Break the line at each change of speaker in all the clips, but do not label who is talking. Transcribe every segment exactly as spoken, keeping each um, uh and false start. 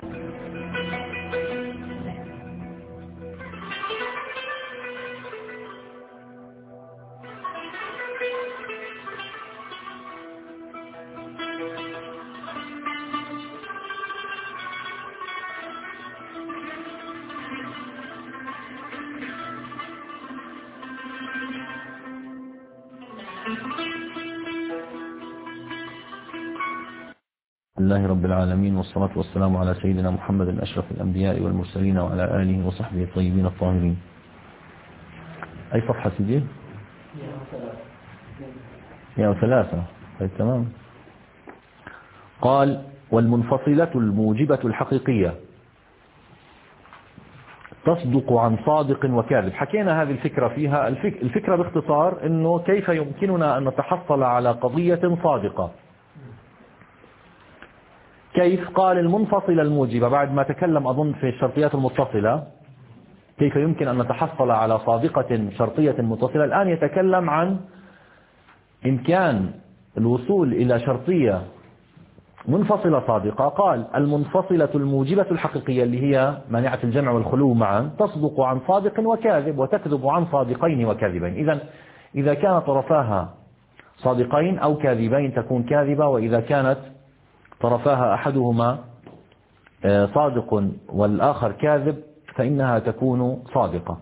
لله رب العالمين، والصلاة والسلام على سيدنا محمد أشرف الأنبياء والمرسلين وعلى آله وصحبه الطيبين الطاهرين. أي صفحة سيدي؟ مئة وثلاثة. طيب تمام. قال: والمنفصلة الموجبة الحقيقية تصدق عن صادق وكاذب. حكينا هذه الفكرة فيها. الفكرة باختصار أنه كيف يمكننا أن نتحصل على قضية صادقة. كيف؟ قال: المنفصلة الموجبة، بعد ما تكلم أظن في الشرطيات المتصلة كيف يمكن أن نتحصل على صادقة شرطية متصلة، الآن يتكلم عن إمكان الوصول إلى شرطية منفصلة صادقة. قال: المنفصلة الموجبة الحقيقية اللي هي مانعة الجمع والخلو معا تصدق عن صادق وكاذب وتكذب عن صادقين وكاذبين. إذا إذا كان طرفاها صادقين أو كاذبين تكون كاذبة، وإذا كانت طرفاها أحدهما صادق والآخر كاذب فإنها تكون صادقة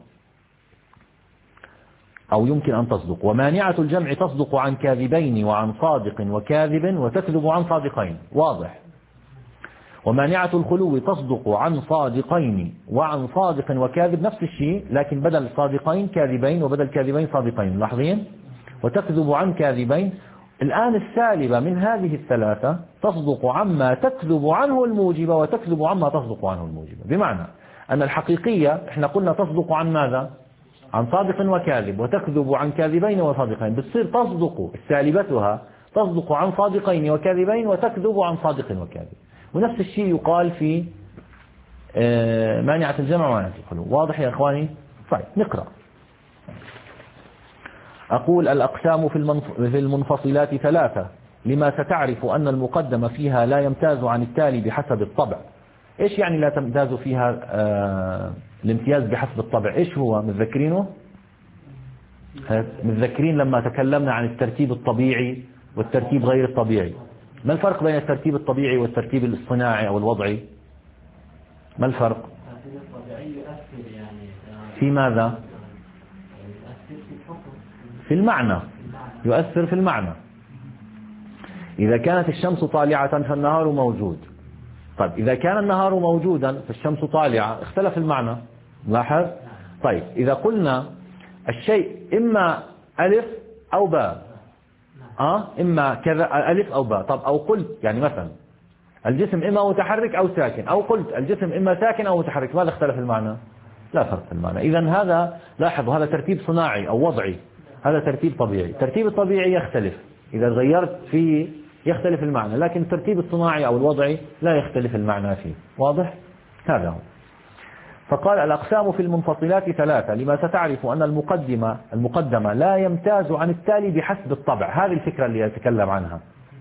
أو يمكن أن تصدق. ومانعة الجمع تصدق عن كاذبين وعن صادق وكاذب وتكذب عن صادقين. واضح. ومانعة الخلو تصدق عن صادقين وعن صادق وكاذب، نفس الشيء لكن بدل صادقين كاذبين وبدل كاذبين صادقين. لاحظين؟ وتكذب عن كاذبين. الآن السالبة من هذه الثلاثة تصدق عما تكذب عنه الموجبة وتكذب عما تصدق عنه الموجبة. بمعنى أن الحقيقية احنا قلنا تصدق عن ماذا؟ عن صادق وكاذب، وتكذب عن كاذبين وصادقين. بتصير تصدق سالبتها تصدق عن صادقين وكاذبين وتكذب عن صادق وكاذب. ونفس الشيء يقال في مانعة الجمع ومانعة الخلو. واضح يا إخواني؟ طيب نقرأ. أقول: الأقسام في المنفصلات ثلاثة لما ستعرف أن المقدم فيها لا يمتاز عن التالي بحسب الطبع. إيش يعني لا تمتاز فيها آه الامتياز بحسب الطبع؟ إيش هو؟ متذكرينه؟ متذكرين لما تكلمنا عن الترتيب الطبيعي والترتيب غير الطبيعي. ما الفرق بين الترتيب الطبيعي والترتيب الاصطناعي أو الوضعي؟ ما الفرق؟ في ماذا؟ في المعنى. يؤثر في المعنى. إذا كانت الشمس طالعة فالنهار موجود. طيب إذا كان النهار موجودا فالشمس طالعة اختلف المعنى. لاحظ؟ طيب إذا قلنا الشيء إما ألف أو باء، آه إما كذا ألف أو باء. طب أو قلت يعني مثلا الجسم إما متحرك أو ساكن، أو قلت الجسم إما ساكن أو متحرك، ماذا اختلف المعنى؟ لا فرق في المعنى. إذا هذا لاحظوا هذا ترتيب صناعي أو وضعي، هذا ترتيب طبيعي. الترتيب الطبيعي يختلف، إذا غيرت فيه يختلف المعنى، لكن الترتيب الصناعي أو الوضعي لا يختلف المعنى فيه. واضح؟ هذا هو. فقال: الأقسام في المنفصلات ثلاثة لما ستعرف أن المقدمة المقدمة لا يمتاز عن التالي بحسب الطبع. هذه الفكرة اللي يتكلم عنها.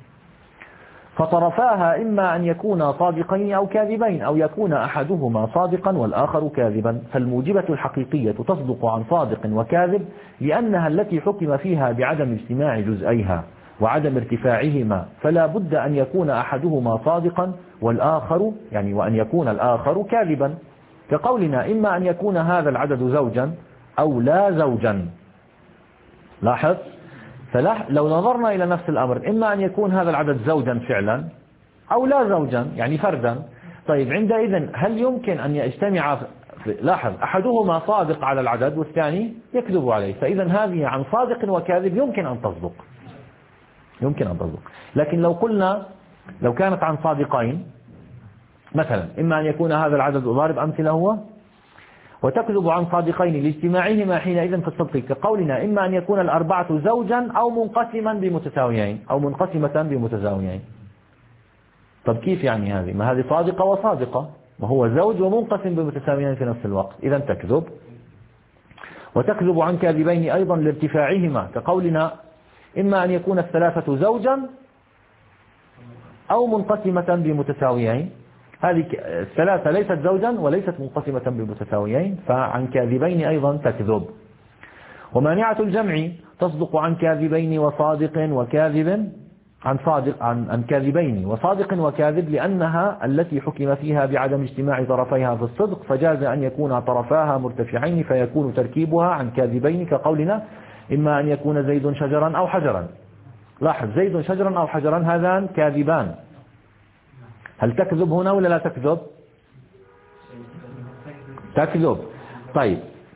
فطرفاها إما أن يكونا صادقين أو كاذبين، أو يكون أحدهما صادقا والآخر كاذبا. فالموجبة الحقيقية تصدق عن صادق وكاذب لأنها التي حكم فيها بعدم اجتماع جزئيها وعدم ارتفاعهما، فلا بد أن يكون أحدهما صادقا والآخر يعني وأن يكون الآخر كاذبا. كقولنا: إما أن يكون هذا العدد زوجا أو لا زوجا. لاحظ؟ فلو نظرنا إلى نفس الأمر، إما أن يكون هذا العدد زوجا فعلا أو لا زوجا يعني فردا. طيب عندئذ هل يمكن أن يجتمع؟ لاحظ أحدهما صادق على العدد والثاني يكذب عليه، فإذا هذه عن صادق وكاذب يمكن أن تصدق، يمكن أن تصدق. لكن لو قلنا لو كانت عن صادقين مثلا، إما أن يكون هذا العدد ضارب أمثلة هو وتكذب عن صادقين لاجتماعهما حينئذ في الصدق. كقولنا: إما أن يكون الأربعة زوجا أو منقسما بمتساويين أو منقسمة بمتساويين. طب كيف يعني هذه؟ ما هذه صادقة وصادقة، وهو زوج ومنقسم بمتساويين في نفس الوقت، إذا تكذب. وتكذب عن كاذبين أيضا لارتفاعهما. كقولنا: إما أن يكون الثلاثة زوجا أو منقسمة بمتساويين. هذه الثلاثة ليست زوجا وليست منقسمة بمتساويين، فعن كاذبين أيضا تكذب. ومانعة الجمع تصدق عن كاذبين وصادق وكاذب، عن صادق عن, عن كاذبين وصادق وكاذب، لأنها التي حكم فيها بعدم اجتماع طرفيها في الصدق، فجاز أن يكون طرفاها مرتفعين فيكون تركيبها عن كاذبين، كقولنا إما أن يكون زيد شجرا أو حجرا. لاحظ، زيد شجرا أو حجرا هذان كاذبان، هل تكذب هنا ولا لا تكذب؟ تكذب. طيب،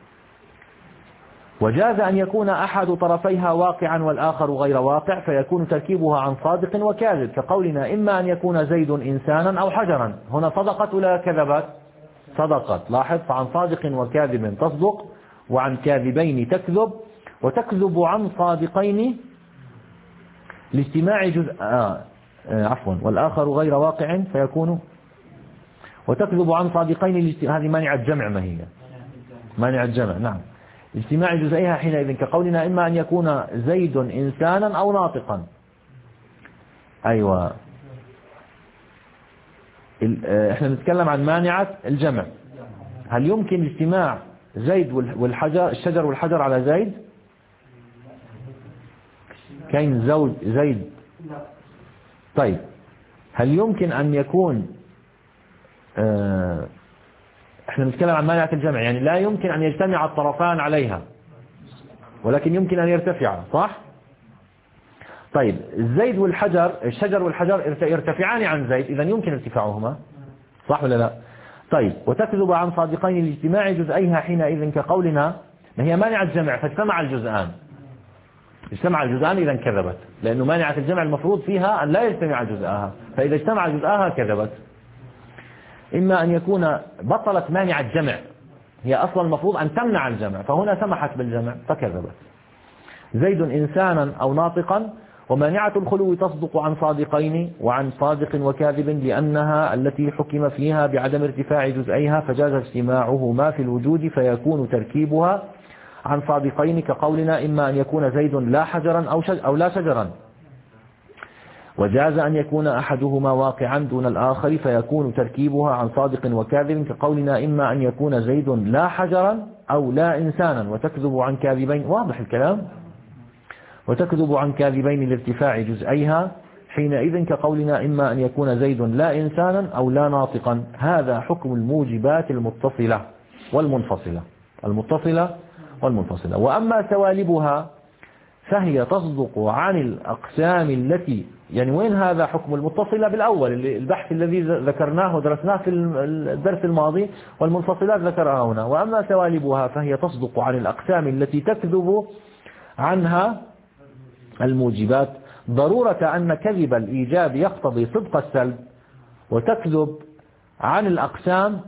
وجاز أن يكون أحد طرفيها واقعا والآخر غير واقع فيكون تركيبها عن صادق وكاذب، كقولنا إما أن يكون زيد إنسانا أو حجرا. هنا صدقت ولا كذبت؟ صدقت. لاحظ، فعن صادق وكاذب تصدق، وعن كاذبين تكذب، وتكذب عن صادقين لاجتماع جزء آه آه عفوا والآخر غير واقع فيكون، وتكذب عن صادقين، هذه مانع الجمع، ما هي مانع الجمع؟ نعم، اجتماع جزئيها حينئذ، كقولنا إما أن يكون زيد إنسانا أو ناطقا. أيوة، احنا نتكلم عن مانعة الجمع. هل يمكن اجتماع زيد والحجر، الشجر والحجر على زيد؟ كاين زوج زيد. طيب، هل يمكن أن يكون اه احنا نتكلم عن مانعة الجمع، يعني لا يمكن أن يجتمع الطرفان عليها، ولكن يمكن أن يرتفع، صح؟ طيب، الزيد والحجر، الشجر والحجر يرتفعان عن زيد، إذا يمكن ارتفاعهما، صح ولا لا؟ طيب، وتكذب عن صادقين لاجتماع جزئيها حينئذ، كقولنا ما هي مانعة الجمع فاجتمع الجزءان، اجتمع الجزءان إذا كذبت، لأنه مانعة الجمع المفروض فيها أن لا يجتمع جزءها، فإذا اجتمع جزءها كذبت. إما أن يكون بطلت مانع الجمع، هي أصلا المفروض أن تمنع الجمع، فهنا سمحت بالجمع فكذبت. زيد إنسانا أو ناطقا. ومانعة الخلو تصدق عن صادقين وعن صادق وكاذب، لأنها التي حكم فيها بعدم ارتفاع جزئيها فجاز اجتماعهما في الوجود فيكون تركيبها عن صادقين، كقولنا إما أن يكون زيد لا حجرا أو, أو لا شجرا. وجاز أن يكون أحدهما واقعا دون الآخر فيكون تركيبها عن صادق وكاذب، كقولنا إما أن يكون زيد لا حجرا أو لا إنسانا، وتكذب عن كاذبين. واضح الكلام؟ وتكذب عن كاذبين لارتفاع جزئيها حينئذ، كقولنا إما أن يكون زيد لا إنسانا أو لا ناطقا. هذا حكم الموجبات المتصلة والمنفصلة، المتصلة والمنفصلة. وأما سوالبها فهي تصدق عن الأقسام التي، يعني وين هذا حكم المتصلة بالأول، البحث الذي ذكرناه ودرسناه في الدرس الماضي، والمنفصلات ذكرها هنا. وأما سوالبها فهي تصدق عن الأقسام التي تكذب عنها الموجبات، ضرورة أن كذب الإيجاب يقتضي صدق السلب، وتكذب عن الأقسام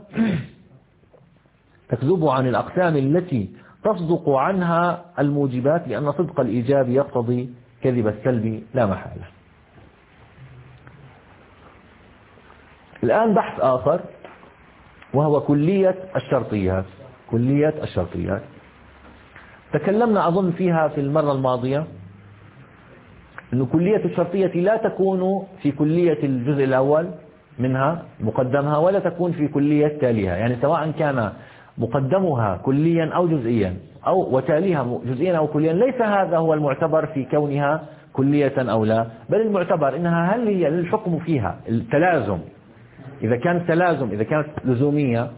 تكذب عن الأقسام التي تصدق عنها الموجبات، لأن صدق الإيجاب يقتضي كذب السلب لا محالة. الآن بحث آخر وهو كلية الشرطيات. كلية الشرطيات تكلمنا أظن فيها في المرة الماضية، أن كلية الشرطية لا تكون في كلية الجزء الأول منها مقدمها، ولا تكون في كلية تاليها، يعني سواء كان مقدمها كليا أو جزئيا أو وتاليها جزئيا أو كليا، ليس هذا هو المعتبر في كونها كلية أو لا، بل المعتبر إنها هل هي الحكم فيها التلازم. إذا كانت تلازم، إذا كانت لزومية،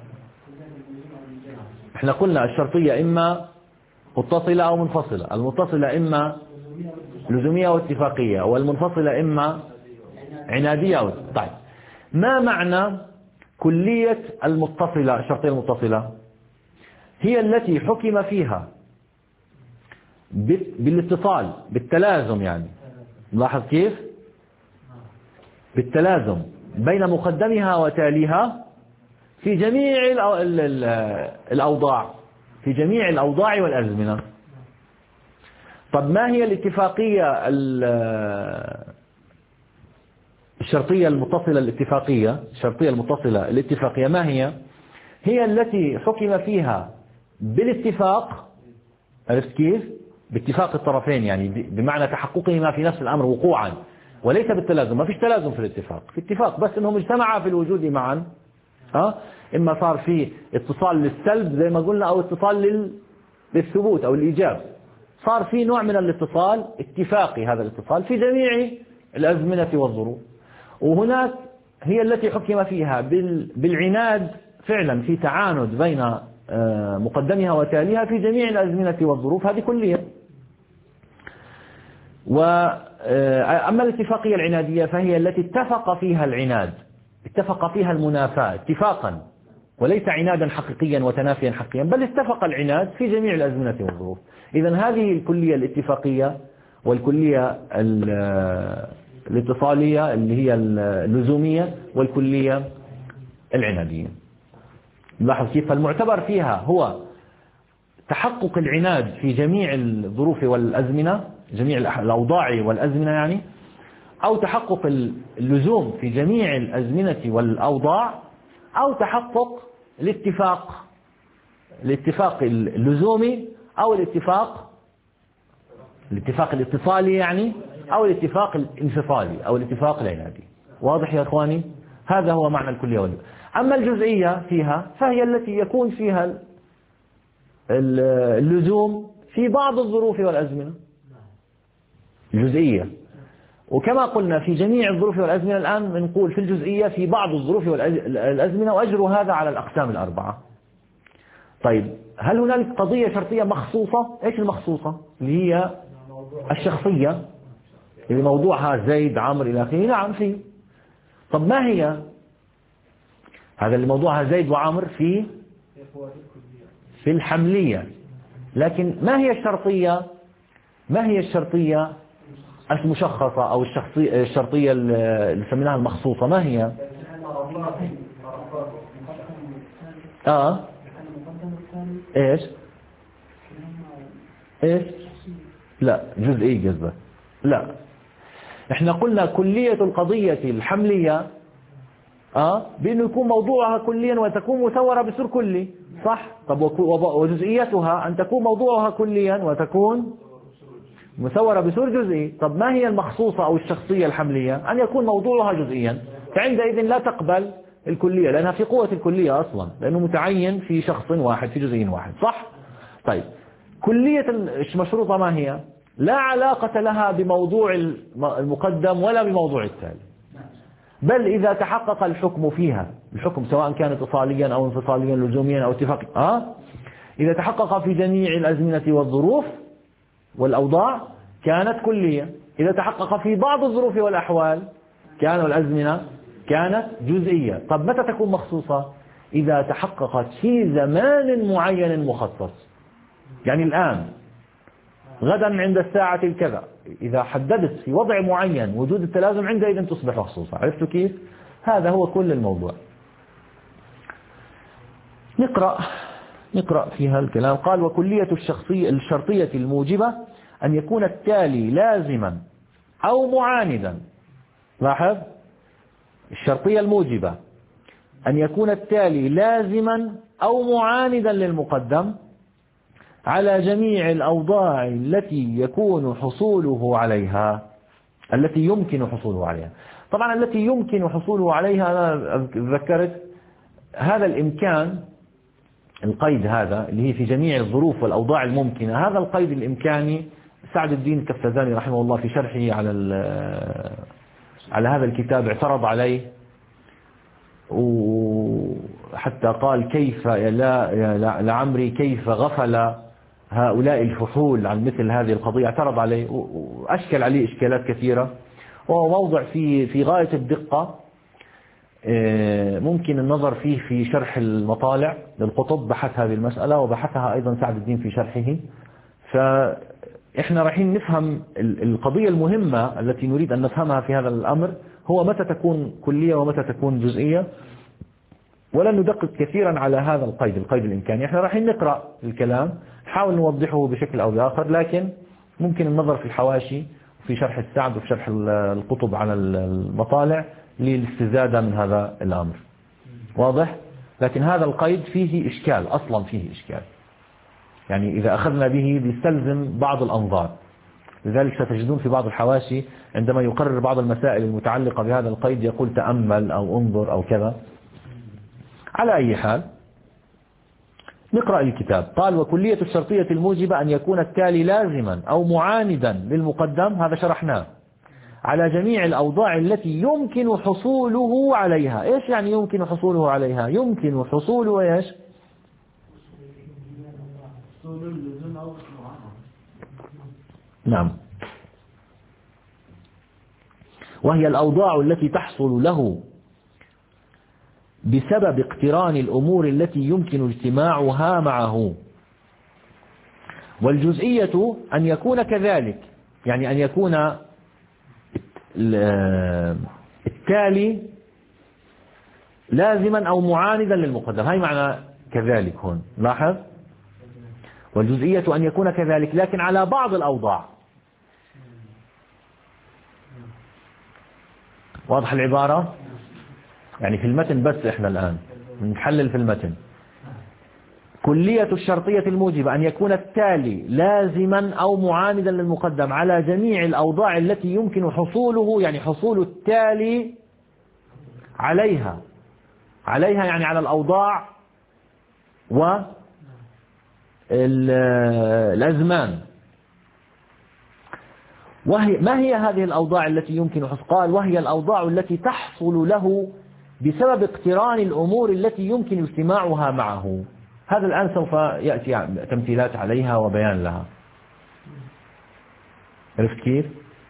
احنا قلنا الشرطية إما متصلة أو منفصلة، المتصلة إما لزومية واتفاقية، والمنفصلة إما عنادية أو. طيب، ما معنى كلية المتصلة؟ الشرطية المتصلة هي التي حكم فيها بالاتصال، بالتلازم، يعني لاحظ كيف؟ بالتلازم بين مقدمها وتاليها في جميع الأوضاع، في جميع الأوضاع والأزمنة. طب ما هي الاتفاقية الشرطية المتصلة الاتفاقية؟ الشرطية المتصلة الاتفاقية ما هي؟ هي التي حكم فيها بالاتفاق، عرفت كيف؟ باتفاق الطرفين، يعني بمعنى تحققهما في نفس الأمر وقوعا، وليس بالتلازم. ما فيش تلازم في الاتفاق، في اتفاق بس انهم اجتمعا في الوجود معا. ها اما صار في اتصال للسلب زي ما قلنا، او اتصال لل... للثبوت او الايجاب. صار في نوع من الاتصال اتفاقي، هذا الاتصال في جميع الازمنه والظروف. وهناك هي التي حكم فيها بال... بالعناد، فعلا في تعاند بين مقدمها وتاليها في جميع الازمنه والظروف، هذه كليه. وأما الاتفاقية العنادية فهي التي اتفق فيها العناد، اتفق فيها المنافاة اتفاقا، وليس عنادا حقيقيا وتنافيا حقيقيا، بل اتفق العناد في جميع الأزمنة والظروف. إذن هذه الكلية الاتفاقية والكلية الاتصالية اللي هي اللزومية والكلية العنادية. لاحظ كيف المعتبر فيها هو تحقق العناد في جميع الظروف والأزمنة، جميع الأوضاع والأزمنة يعني، أو تحقق اللزوم في جميع الأزمنة والأوضاع، أو تحقق الاتفاق الاتفاق اللزومي، أو الاتفاق الاتفاق الاتصالي يعني، أو الاتفاق الانفصالي، أو الاتفاق العنادي. واضح يا أخواني؟ هذا هو معنى الكلية والجزئية. أما الجزئية فيها فهي التي يكون فيها اللزوم في بعض الظروف والأزمنة، الجزئية. وكما قلنا في جميع الظروف والأزمنة، الآن بنقول في الجزئية في بعض الظروف والأزمنة، وأجر هذا على الأقسام الأربعة. طيب هل هنالك قضية شرطية مخصوصة؟ إيش المخصوصة؟ اللي هي الشخصية، اللي موضوعها زيد عمرو إلى آخره. نعم في. طب ما هي؟ هذا اللي موضوعها زيد وعمر في في الحملية. لكن ما هي الشرطية؟ ما هي الشرطية المشخصة أو الشخصية الشرطية اللي سميناها المخصوصة؟ ما هي؟ آه إيش؟ إيش؟ لا جزئي قصدك؟ لا، إحنا قلنا كلية القضية الحملية آه بأنه يكون موضوعها كليا وتكون مثورة بسور كلي، صح؟ طب وجزئيتها أن تكون موضوعها كليا وتكون مثورة بسور جزئي. طب ما هي المخصوصة أو الشخصية الحملية؟ أن يكون موضوعها جزئيا، فعندئذ لا تقبل الكلية لأنها في قوة الكلية أصلا، لأنه متعين في شخص واحد في جزئي واحد، صح؟ طيب كلية المشروطة ما هي؟ لا علاقة لها بموضوع المقدم ولا بموضوع التالي، بل إذا تحقق الحكم فيها، الحكم سواء كان اتصاليا أو انفصاليا لزوميا أو اتفاقيا، آه إذا تحقق في جميع الأزمنة والظروف والأوضاع كانت كلية. إذا تحقق في بعض الظروف والأحوال كانوا الأزمنة كانت جزئية. طب متى تكون مخصوصة؟ إذا تحققت في زمان معين مخصص. يعني الآن غدا عند الساعة الكذا، إذا حددت في وضع معين وجود التلازم عندئذ تصبح مخصوصة. عرفتوا كيف؟ هذا هو كل الموضوع. نقرأ نقرأ فيها الكلام. قال: وكلية الشخصية الشرطية الموجبة أن يكون التالي لازما أو معاندا. لاحظ، الشرطية الموجبة أن يكون التالي لازما أو معاندا للمقدم على جميع الأوضاع التي يكون حصوله عليها، التي يمكن حصوله عليها. طبعا التي يمكن حصوله عليها، أنا ذكرت هذا الإمكان، القيد هذا اللي هي في جميع الظروف والأوضاع الممكنة، هذا القيد الإمكاني سعد الدين الكفتازاني رحمه الله في شرحه على على هذا الكتاب اعترض عليه، وحتى قال: كيف لا لعمري كيف غفل هؤلاء الفحول عن مثل هذه القضية. اعترض عليه وأشكل عليه إشكالات كثيرة، وهو موضع في في غاية الدقة، ممكن النظر فيه في شرح المطالع للقطب، بحث هذه المسألة وبحثها أيضا سعد الدين في شرحه. فإحنا رايحين نفهم القضية المهمة التي نريد أن نفهمها في هذا الأمر، هو متى تكون كلية ومتى تكون جزئية، ولن ندقق كثيرا على هذا القيد القيد الإمكاني. إحنا رايحين نقرأ الكلام، نحاول نوضحه بشكل أو بآخر، لكن ممكن النظر في الحواشي وفي شرح السعد وفي شرح القطب على المطالع للاستزادة من هذا الأمر. واضح؟ لكن هذا القيد فيه إشكال، أصلا فيه إشكال، يعني إذا أخذنا به بيستلزم بعض الأنظار. لذلك ستجدون في بعض الحواشي عندما يقرر بعض المسائل المتعلقة بهذا القيد يقول تأمل أو انظر أو كذا. على أي حال نقرأ الكتاب. قال وكلية الشرطية الموجبة أن يكون التالي لازما أو معاندا للمقدم، هذا شرحناه، على جميع الأوضاع التي يمكن حصوله عليها. إيش يعني يمكن حصوله عليها؟ يمكن حصوله إيش؟ نعم، وهي الأوضاع التي تحصل له بسبب اقتران الأمور التي يمكن اجتماعها معه. والجزئية أن يكون كذلك، يعني أن يكون التالي لازما أو معاندا للمقدم. هاي معنى كذلك هون، لاحظ. والجزئية أن يكون كذلك لكن على بعض الأوضاع. واضح العبارة؟ يعني في المتن بس إحنا الآن نحلل في المتن. كلية الشرطية الموجبة أن يكون التالي لازما أو معاندا للمقدم على جميع الأوضاع التي يمكن حصوله، يعني حصول التالي عليها، عليها يعني على الأوضاع والأزمان. وهي ما هي هذه الأوضاع التي يمكن حصول؟ قال وهي الأوضاع التي تحصل له بسبب اقتران الأمور التي يمكن اجتماعها معه. هذا الآن سوف يأتي تمثيلات عليها وبيان لها. عرفت كيف؟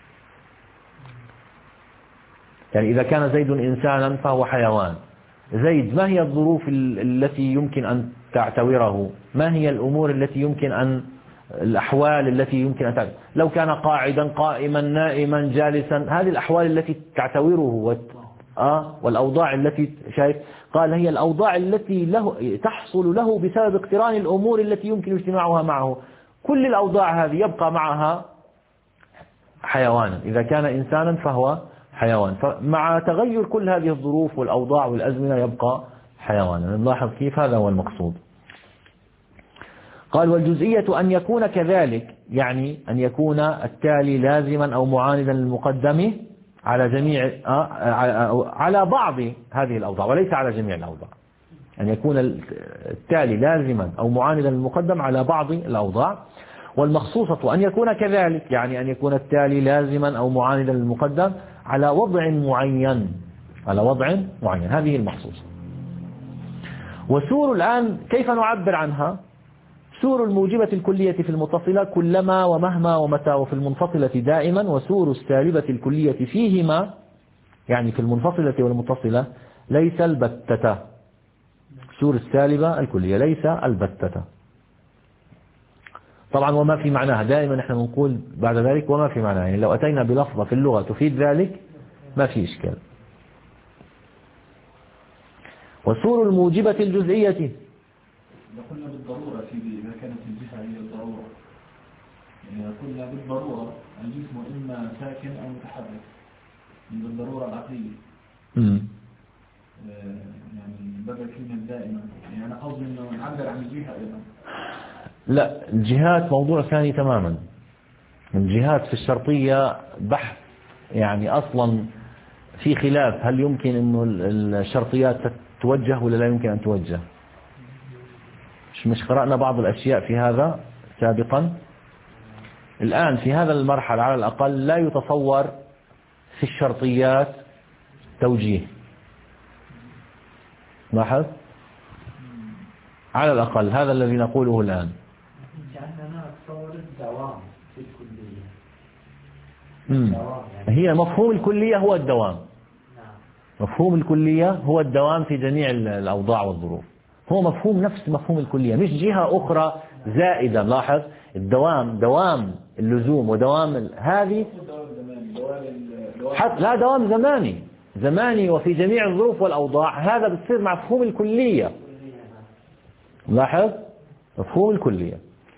يعني إذا كان زيد إنسانا فهو حيوان. زيد ما هي الظروف التي يمكن أن تعتوره؟ ما هي الأمور التي يمكن أن الأحوال التي يمكن أن تعتوره؟ لو كان قاعدا قائما نائما جالسا، هذه الأحوال التي تعتوره آه والأوضاع التي شايف. قال هي الأوضاع التي له تحصل له بسبب اقتران الأمور التي يمكن اجتماعها معه. كل الأوضاع هذه يبقى معها حيوانا، إذا كان إنسانا فهو حيوان، فمع تغير كل هذه الظروف والأوضاع والأزمنة يبقى حيوانا. نلاحظ كيف؟ هذا هو المقصود. قال والجزئية أن يكون كذلك، يعني أن يكون التالي لازما أو معاندا للمقدم على جميع على بعض هذه الأوضاع وليس على جميع الأوضاع. أن يكون التالي لازما أو معاندا للمقدم على بعض الأوضاع. والمخصوصة أن يكون كذلك، يعني أن يكون التالي لازما أو معاندا للمقدم على وضع معين، على وضع معين. هذه المخصوصة. وسور الآن كيف نعبر عنها؟ سور الموجبة الكلية في المتصلة كلما ومهما ومتى، وفي المنفصلة دائما. وسور السالبة الكلية فيهما، يعني في المنفصلة والمتصلة، ليس البتة. سور السالبة الكلية ليس البتة. طبعا وما في معناها دائما نحن نقول بعد ذلك وما في معناها، يعني لو أتينا بلفظة في اللغة تفيد ذلك ما في إشكال. وسور الموجبة الجزئية
قلنا بالضرورة سيدي، إذا كانت الجهة هي الضرورة، يعني قلنا بالضرورة الجسم إما ساكن أو متحرك من الضرورة العقلية.
امم
يعني بدل كلمة دائما، يعني أنا قصدي إنه نعبر عن الجهة أيضا.
لا، الجهات موضوع ثاني تماما. الجهات في الشرطية بحث، يعني أصلا في خلاف هل يمكن إنه الشرطيات توجه ولا لا يمكن أن توجه. مش مش قرأنا بعض الأشياء في هذا سابقا. الآن في هذا المرحلة على الأقل لا يتصور في الشرطيات توجيه. لاحظ؟ على الأقل هذا الذي نقوله الآن.
لأننا نتصور الدوام في الكلية.
مم. هي مفهوم الكلية هو الدوام. مفهوم الكلية هو الدوام في جميع الأوضاع والظروف. هو مفهوم نفس مفهوم الكلية، مش جهة أخرى زائدة. لاحظ الدوام، دوام اللزوم ودوام هذه حتى لا دوام زماني زماني وفي جميع الظروف والأوضاع. هذا بتصير مفهوم الكلية. لاحظ مفهوم الكلية.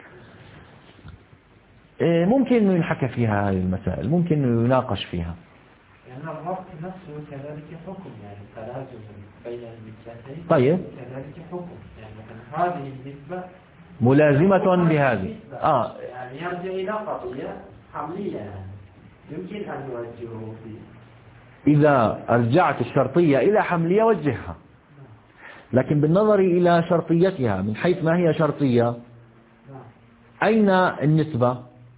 ممكن أنه ينحكى فيها هذه المسائل، ممكن أنه يناقش فيها.
يعني الربط نفسه كذلك حكم، يعني تلازم بين النسبتين.
طيب
كذلك حكم، يعني مثلا هذه النسبة
ملازمة بهذه.
آه يعني يرجع إلى قضية حملية يعني يمكن أن يوجهه فيه.
إذا أرجعت الشرطية إلى حملية وجهها، لكن بالنظر إلى شرطيتها من حيث ما هي شرطية، أين النسبة؟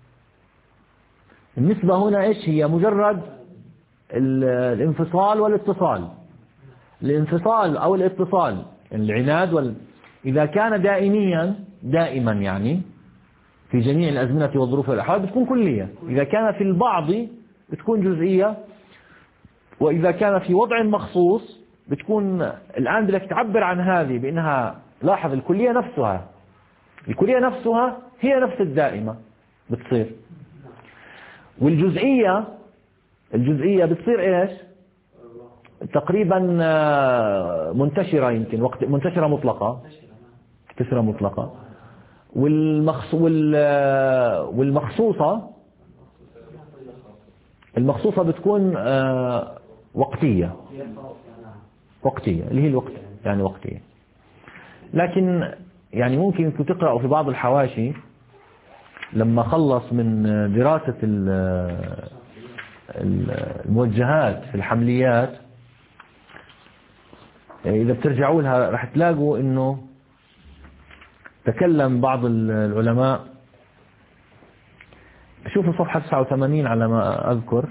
النسبة هنا إيش هي؟ مجرد الانفصال والاتصال. الانفصال أو الاتصال العناد وال... إذا كان دائميا دائما يعني في جميع الأزمنة والظروف والأحوال بتكون كلية، إذا كان في البعض بتكون جزئية، وإذا كان في وضع مخصوص بتكون. الآن بدك تعبر عن هذه بأنها، لاحظ الكلية نفسها، الكلية نفسها هي نفس الدائمة بتصير، والجزئية الجزئية بتصير إيش؟ تقريبا منتشرة، يمكن وقت منتشرة مطلقة، منتشرة مطلقة. والمخص والمخصوصة المخصوصة بتكون وقتية، وقتية اللي هي الوقت يعني وقتية. لكن يعني ممكن انكم تقرأوا في بعض الحواشي لما خلص من دراسة الموجهات في الحمليات، إذا بترجعوا لها رح تلاقوا إنه تكلم بعض العلماء. شوفوا صفحة تسعة وثمانين على ما أذكر،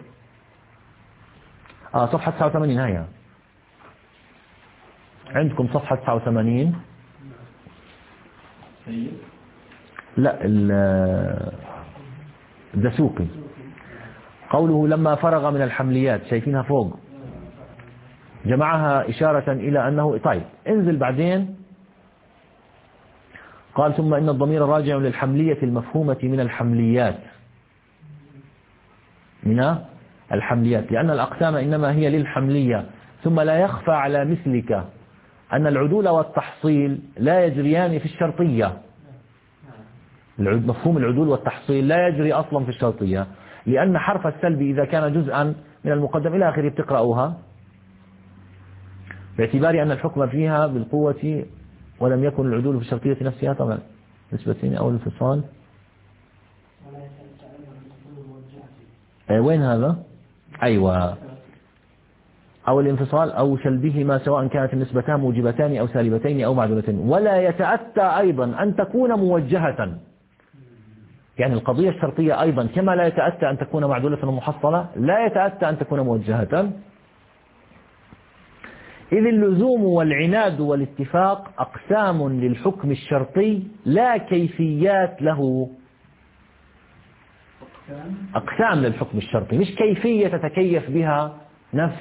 آه صفحة تسعة وثمانين هيا عندكم، صفحة تسعة وثمانين. لا الدسوقي قوله لما فرغ من الحمليات، شايفينها فوق، جمعها إشارة إلى أنه طيب انزل بعدين. قال ثم إن الضمير راجع للحملية المفهومة من الحمليات من الحمليات لأن الأقسام إنما هي للحملية. ثم لا يخفى على مثلك أن العدول والتحصيل لا يجريان في الشرطية. مفهوم العدول والتحصيل لا يجري أصلا في الشرطية، لأن حرف السلب إذا كان جزءا من المقدم إلى آخره بتقرأوها باعتبار أن الحكم فيها بالقوة، ولم يكن العدول في الشرطية نفسها طبعا نسبتين أو الانفصال. أي وين هذا؟ أيوة، أو الانفصال أو شلبهما سواء كانت النسبتان موجبتان أو سالبتين أو معدولتين. ولا يتأتى أيضا أن تكون موجهة، يعني القضية الشرطية أيضا كما لا يتأتى أن تكون معدولة ومحصلة لا يتأتى أن تكون موجهة، إذ اللزوم والعناد والاتفاق أقسام للحكم الشرطي لا كيفيات له. أقسام للحكم الشرطي مش كيفية تتكيف بها نفس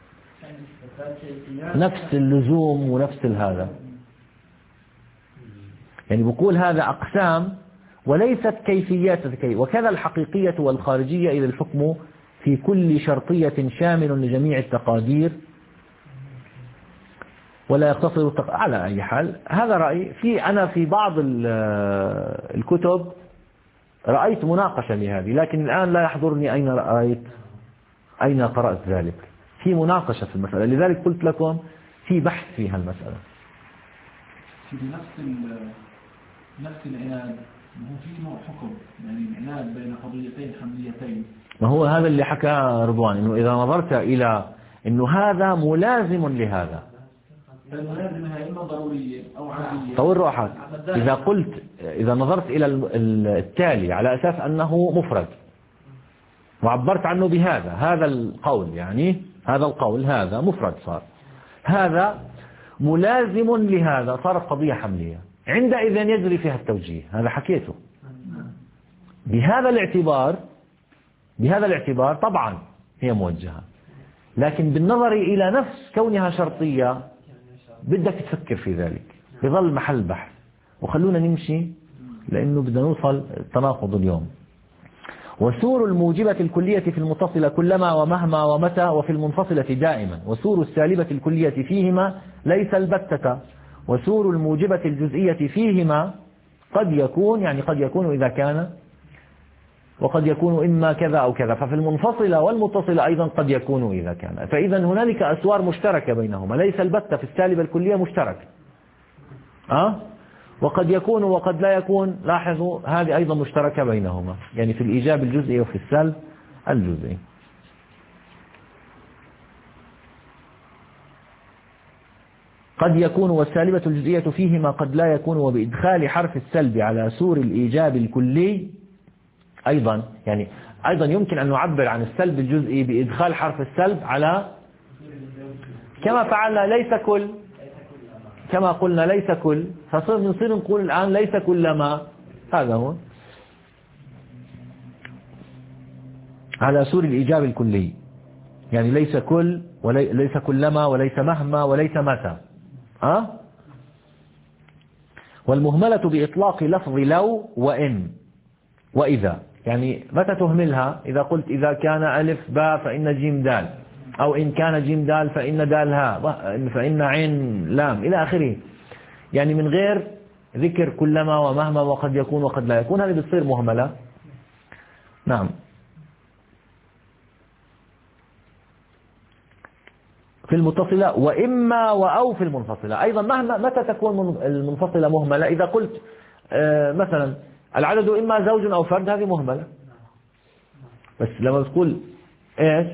نفس اللزوم ونفس هذا، يعني بقول هذا أقسام وليست كيفيات تتكيف. وكذا الحقيقية والخارجية إذا الحكم في كل شرطية شامل لجميع التقادير ولا يقتصر التق... على أي حال هذا رأي. في أنا في بعض الكتب رأيت مناقشة لهذه، لكن الآن لا يحضرني أين رأيت أين قرأت ذلك. في مناقشة في المسألة، لذلك قلت لكم في بحث في هالمسألة.
في نفس نفس العناد، ما هو في نوع حكم يعني العناد بين قضيتين حمليتين. ما
هو هذا اللي حكى رضوان، إنه إذا نظرت إلى إنه هذا ملازم لهذا،
ملازمها إما ضرورية أو عادية.
طول روحك. إذا قلت إذا نظرت إلى التالي على أساس أنه مفرد وعبرت عنه بهذا هذا القول، يعني هذا القول هذا مفرد صار، هذا ملازم لهذا، صارت قضية حملية، عندئذ يجري فيها التوجيه. هذا حكيته. بهذا الاعتبار بهذا الاعتبار طبعا هي موجهة، لكن بالنظر إلى نفس كونها شرطية بدك تفكر في ذلك، بظل محل بحث. وخلونا نمشي لأنه بدنا نوصل التناقض اليوم. وسور الموجبة الكلية في المتصلة كلما ومهما ومتى، وفي المنفصلة دائما. وسور السالبة الكلية فيهما ليس البتة. وسور الموجبة الجزئية فيهما قد يكون، يعني قد يكون إذا كان، وقد يكون إما كذا أو كذا. ففي المنفصلة والمتصلة أيضا قد يكون إذا كان. فإذا هنالك أسوار مشتركة بينهما، ليس البتة في السالبة الكلية مشترك. أه؟ وقد يكون وقد لا يكون. لاحظوا هذه أيضا مشتركة بينهما، يعني في الإيجاب الجزئي وفي السلب الجزئي. قد يكون والسالبة الجزئية فيهما قد لا يكون، وبإدخال حرف السلب على سور الإيجاب الكلي أيضا، يعني أيضا يمكن أن نعبر عن السلب الجزئي بإدخال حرف السلب على، كما فعلنا ليس كل، كما قلنا ليس كل، فصير نصير نقول الآن ليس كلما، هذا هو على سور الإيجاب الكلي، يعني ليس كل وليس كلما وليس مهما وليس متى. أه؟ والمهملة بإطلاق لفظ لو وإن وإذا، يعني متى تهملها؟ إذا قلت إذا كان ألف باء فإن جيم دال، أو إن كان جيم دال فإن دال ها، فإن عين لام إلى آخره، يعني من غير ذكر كلما ومهما وقد يكون وقد لا يكون، هذه بتصير مهملة. نعم. في المتصلة وإما وأو في المنفصلة أيضا. مهما متى تكون المنفصلة مهملة؟ إذا قلت آه مثلا العدد إما زوج أو فرد، هذه مهملة. بس لما تقول إيش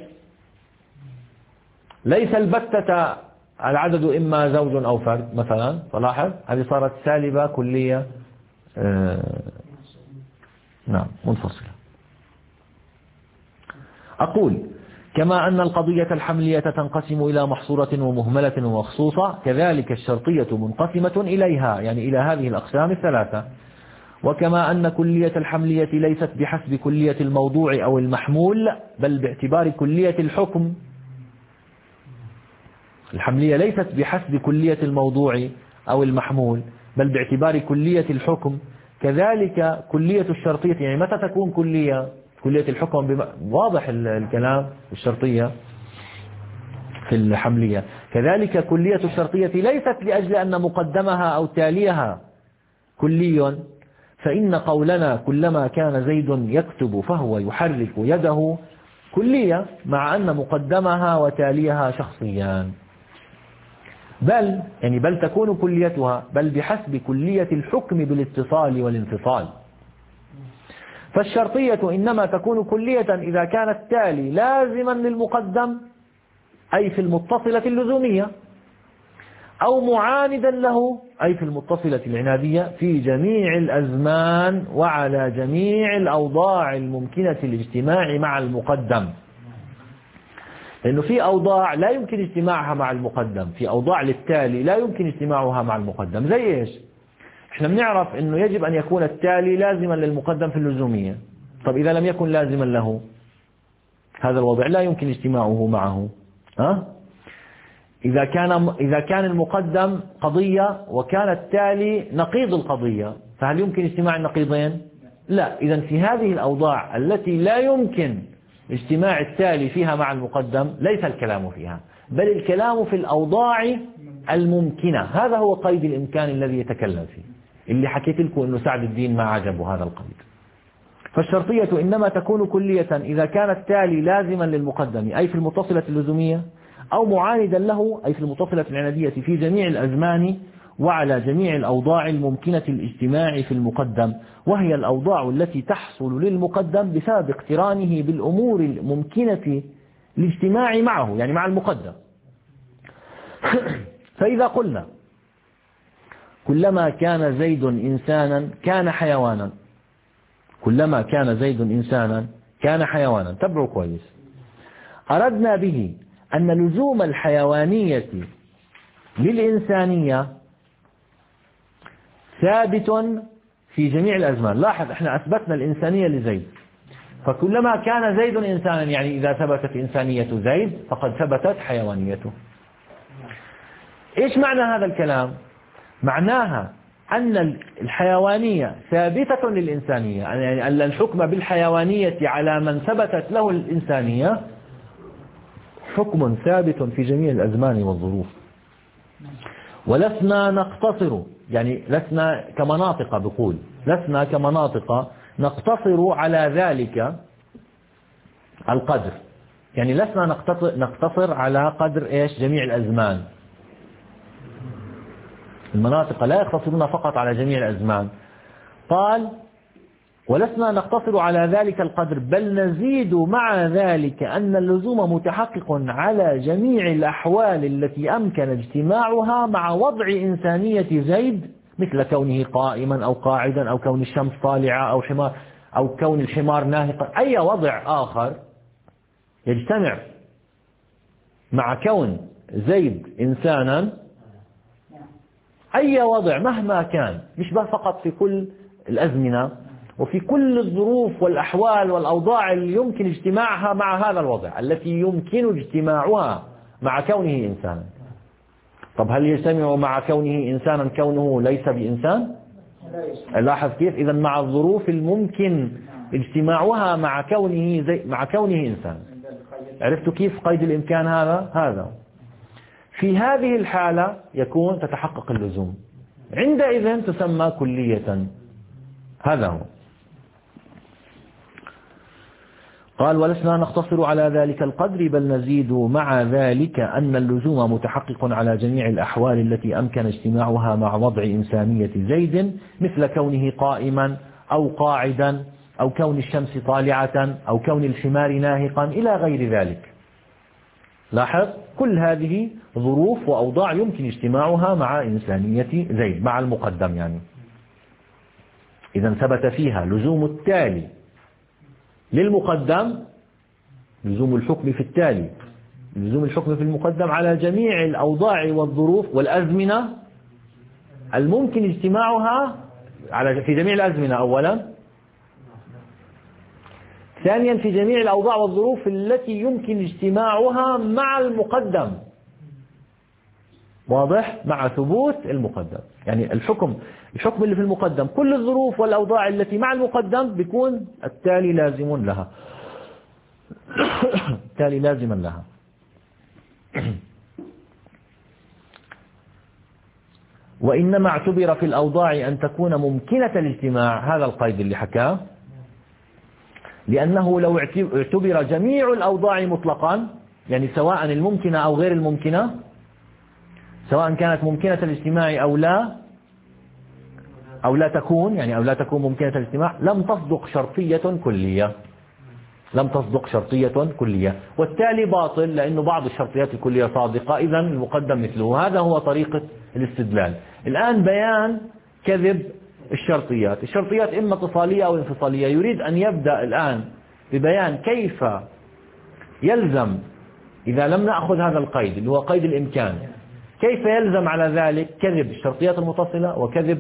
ليس البتة العدد إما زوج أو فرد مثلا، فلاحظ هذه صارت سالبة كلية آه نعم منفصلة. أقول كما أن القضية الحملية تنقسم إلى محصورة ومهملة ومخصوصة، كذلك الشرطية منقسمة إليها، يعني إلى هذه الأقسام الثلاثة. وكما أن كلية الحملية ليست بحسب كلية الموضوع أو المحمول، بل باعتبار كلية الحكم. الحملية ليست بحسب كلية الموضوع أو المحمول، بل باعتبار كلية الحكم. كذلك كلية الشرطية، يعني متى تكون كلية؟ كلية الحكم واضح الكلام، الشرطية في الحملية. كذلك كلية الشرطية ليست لأجل أن مقدمها أو تاليها كلي، فإن قولنا كلما كان زيد يكتب فهو يحرك يده كلية، مع أن مقدمها وتاليها شخصيان. بل يعني بل تكون كليتها بل بحسب كلية الحكم بالاتصال والانفصال. فالشرطية إنما تكون كلية إذا كان التالي لازما للمقدم، أي في المتصلة اللزومية، أو معاندا له، أي في المتصلة العنادية، في جميع الأزمان وعلى جميع الأوضاع الممكنة الاجتماع مع المقدم. لأنه في أوضاع لا يمكن اجتماعها مع المقدم، في أوضاع للتالي لا يمكن اجتماعها مع المقدم. زي إيش؟ احنا بنعرف انه يجب ان يكون التالي لازما للمقدم في اللزومية. طب اذا لم يكن لازما له، هذا الوضع لا يمكن اجتماعه معه. ها؟ اذا كان اذا كان المقدم قضية وكان التالي نقيض القضية، فهل يمكن اجتماع النقيضين؟ لا. اذا في هذه الاوضاع التي لا يمكن اجتماع التالي فيها مع المقدم ليس الكلام فيها، بل الكلام في الاوضاع الممكنة. هذا هو قيد الامكان الذي يتكلم فيه، اللي حكيت لكم انه سعد الدين ما عجبه هذا القيد. فالشرطية إنما تكون كلية إذا كان التالي لازما للمقدم، أي في المتصلة اللزومية، أو معاندا له، أي في المتصلة العنادية، في جميع الأزمان وعلى جميع الأوضاع الممكنة الاجتماع في المقدم، وهي الأوضاع التي تحصل للمقدم بسبب اقترانه بالأمور الممكنة الاجتماع معه، يعني مع المقدم. فإذا قلنا كلما كان زيد إنسانا كان حيوانا، كلما كان زيد إنسانا كان حيوانا، تبعوا كويس، أردنا به أن لزوم الحيوانية للإنسانية ثابت في جميع الأزمان. لاحظ احنا أثبتنا الإنسانية لزيد، فكلما كان زيد إنسانا، يعني إذا ثبتت إنسانية زيد فقد ثبتت حيوانيته. إيش معنى هذا الكلام؟ معناها أن الحيوانية ثابتة للإنسانية، يعني أن الحكم بالحيوانية على من ثبتت له الإنسانية حكم ثابت في جميع الأزمان والظروف. ولسنا نقتصر، يعني لسنا كمناطق، بقول لسنا كمناطق نقتصر على ذلك القدر، يعني لسنا نقتصر على قدر إيش؟ جميع الأزمان. المناطق لا يقتصرون فقط على جميع الأزمان. قال ولسنا نقتصر على ذلك القدر بل نزيد مع ذلك أن اللزوم متحقق على جميع الأحوال التي أمكن اجتماعها مع وضع إنسانية زيد، مثل كونه قائما أو قاعدا أو كون الشمس طالعة أو حمار أو كون الحمار ناهقا. أي وضع آخر يجتمع مع كون زيد إنسانا، أي وضع مهما كان، مش بس فقط في كل الأزمنة وفي كل الظروف والأحوال والأوضاع اللي يمكن اجتماعها مع هذا الوضع التي يمكن اجتماعها مع كونه إنسانا. طب هل يجتمع مع كونه إنسانا كونه ليس بإنسان؟ لاحظ كيف؟ إذا مع الظروف الممكن اجتماعها مع كونه زي مع كونه إنسان. عرفتوا كيف قيد الإمكان هذا؟ هذا في هذه الحالة يكون تتحقق اللزوم، عندئذ تسمى كلية. هذا هو. قال ولسنا نقتصر على ذلك القدر بل نزيد مع ذلك أن اللزوم متحقق على جميع الأحوال التي أمكن اجتماعها مع وضع إنسانية زيد، مثل كونه قائما أو قاعدا أو كون الشمس طالعة أو كون الحمار ناهقا إلى غير ذلك. لاحظ كل هذه ظروف وأوضاع يمكن اجتماعها مع إنسانية زيد مع المقدم يعني. إذا ثبت فيها لزوم التالي للمقدم، لزوم الحكم في التالي، لزوم الحكم في المقدم على جميع الأوضاع والظروف والأزمنة الممكن اجتماعها على في جميع الأزمنة أولا، ثانيا في جميع الأوضاع والظروف التي يمكن اجتماعها مع المقدم. واضح؟ مع ثبوت المقدم، يعني الحكم الحكم اللي في المقدم كل الظروف والأوضاع التي مع المقدم بيكون التالي لازم لها التالي لازما لها. وإنما اعتبر في الأوضاع أن تكون ممكنة الاجتماع، هذا القيد اللي حكاه، لأنه لو اعتبر جميع الأوضاع مطلقا، يعني سواء الممكنة أو غير الممكنة، سواء كانت ممكنة الاجتماع أو لا أو لا تكون، يعني أو لا تكون ممكنة الاجتماع، لم تصدق شرطية كلية، لم تصدق شرطية كلية، والتالي باطل لأنه بعض الشرطيات الكلية صادقة، إذن المقدم مثله. هذا هو طريقة الاستدلال. الآن بيان كذب الشرطيات. الشرطيات إما اتصالية أو انفصالية. يريد أن يبدأ الآن ببيان كيف يلزم إذا لم نأخذ هذا القيد اللي هو قيد الإمكان، كيف يلزم على ذلك كذب الشرطيات المتصلة وكذب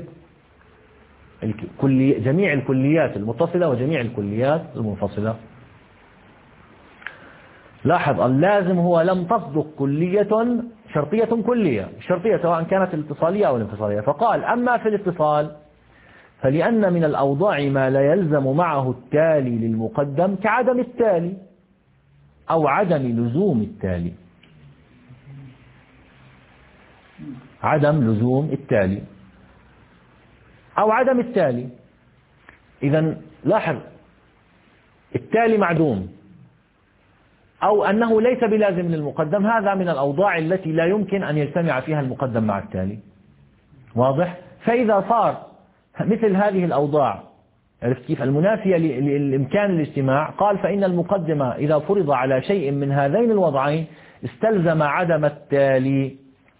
الكلي جميع الكليات المتصلة وجميع الكليات المنفصلة. لاحظ اللازم هو لم تصدق كلية شرطية كلية، الشرطية سواء كانت الاتصالية أو الانفصالية. فقال أما في الاتصال فلأن من الأوضاع ما لا يلزم معه التالي للمقدم كعدم التالي أو عدم لزوم التالي، عدم لزوم التالي أو عدم التالي. إذن لاحظ التالي معدوم أو أنه ليس بلازم للمقدم، هذا من الأوضاع التي لا يمكن أن يجتمع فيها المقدم مع التالي. واضح؟ فإذا صار مثل هذه الأوضاع، عرفت كيف المنافية للإمكان الاجتماع، قال فإن المقدمة إذا فرض على شيء من هذين الوضعين استلزم عدم التالي،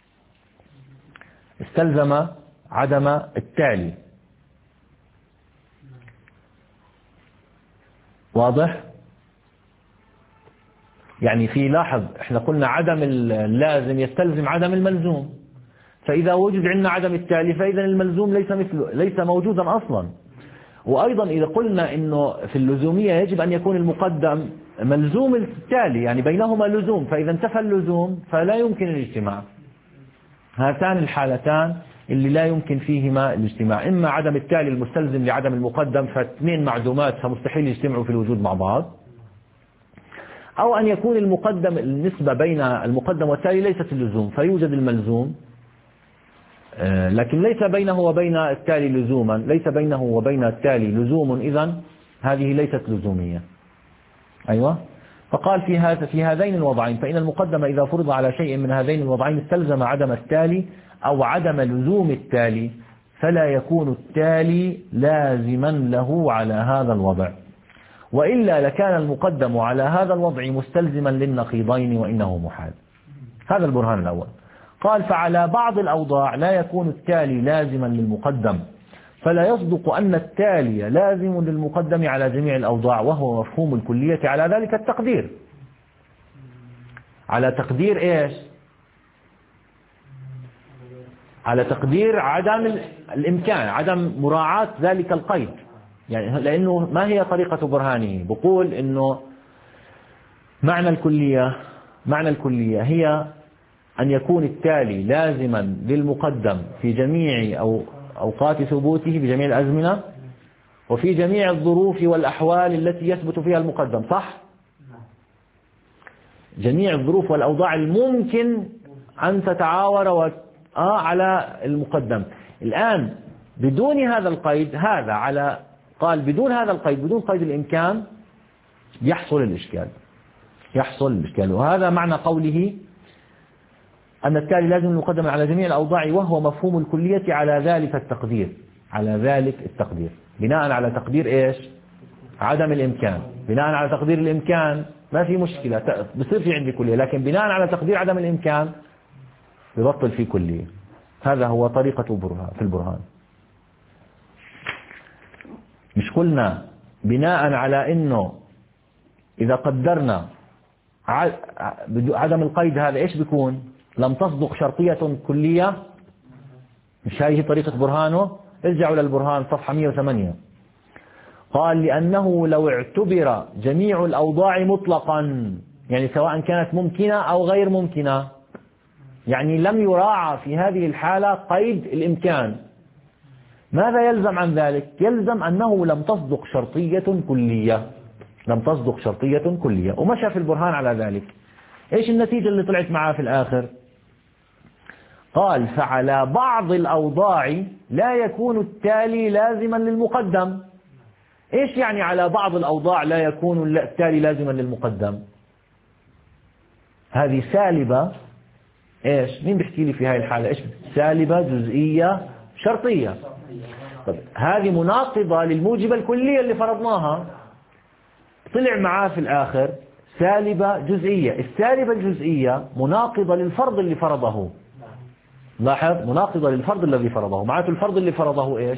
استلزم عدم التالي. واضح؟ يعني في لاحظ احنا قلنا عدم اللازم يستلزم عدم الملزوم، فإذا وجد عندنا عدم التالي فإذا الملزوم ليس مثله، ليس موجودا أصلا. وأيضا إذا قلنا إنه في اللزومية يجب أن يكون المقدم ملزوم التالي، يعني بينهما لزوم، فإذا انتفى اللزوم فلا يمكن الاجتماع. هاتان الحالتان اللي لا يمكن فيهما الاجتماع، إما عدم التالي المستلزم لعدم المقدم فاثنين معدومات فمستحيل يجتمعوا في الوجود مع بعض، أو أن يكون المقدم النسبة بين المقدم والتالي ليست اللزوم فيوجد الملزوم لكن ليس بينه وبين التالي لزوما، ليس بينه وبين التالي لزوم، إذن هذه ليست لزومية. أيوة. فقال في هذا في هذين الوضعين فإن المقدم إذا فرض على شيء من هذين الوضعين استلزم عدم التالي أو عدم لزوم التالي، فلا يكون التالي لازما له على هذا الوضع، وإلا لكان المقدم على هذا الوضع مستلزما للنقيضين وإنه محال. هذا البرهان الأول. قال فعلى بعض الأوضاع لا يكون التالي لازما للمقدم، فلا يصدق أن التالي لازم للمقدم على جميع الأوضاع، وهو مفهوم الكلية على ذلك التقدير. على تقدير إيش؟ على تقدير عدم الإمكان، عدم مراعاة ذلك القيد. يعني لأنه ما هي طريقة برهانه؟ بقول إنه معنى الكلية معنى الكلية هي أن يكون التالي لازما للمقدم في جميع أو أوقات ثبوته بجميع الأزمنة وفي جميع الظروف والأحوال التي يثبت فيها المقدم، صح؟ جميع الظروف والأوضاع الممكن أن تتعاور و... آه على المقدم. الآن بدون هذا القيد، هذا على قال بدون هذا القيد، بدون قيد الإمكان يحصل الإشكال يحصل الإشكال وهذا معنى قوله أن التالي لازم المقدم على جميع الأوضاع، وهو مفهوم الكلية على ذلك التقدير على ذلك التقدير بناء على تقدير إيش؟ عدم الإمكان. بناء على تقدير الإمكان ما في مشكلة، بصير في عندي كلية، لكن بناء على تقدير عدم الإمكان يبطل في كلية. هذا هو طريقة برهان في البرهان. مش قلنا بناء على إنه إذا قدرنا عدم القيد هذا إيش بيكون؟ لم تصدق شرطية كلية. مش هذه طريقة برهانه؟ ارجعوا للبرهان صفحة مئة وثمانية. قال لأنه لو اعتبر جميع الأوضاع مطلقا، يعني سواء كانت ممكنة أو غير ممكنة، يعني لم يراعى في هذه الحالة قيد الإمكان، ماذا يلزم عن ذلك؟ يلزم أنه لم تصدق شرطية كلية لم تصدق شرطية كلية. ومشى في البرهان على ذلك. إيش النتيجة اللي طلعت معاه في الآخر؟ قال فعلى بعض الأوضاع لا يكون التالي لازما للمقدم. إيش يعني على بعض الأوضاع لا يكون التالي لازما للمقدم؟ هذه سالبة. إيش؟ مين بيحكي لي في هاي الحالة؟ إيش؟ سالبة جزئية شرطية. طب هذه مناقضة للموجبة الكلية اللي فرضناها. طلع معاه في الآخر سالبة جزئية. السالبة الجزئية مناقضة للفرض اللي فرضه. لاحظ، مناقضة للفرض الذي فرضه. معناته الفرض اللي فرضه إيش؟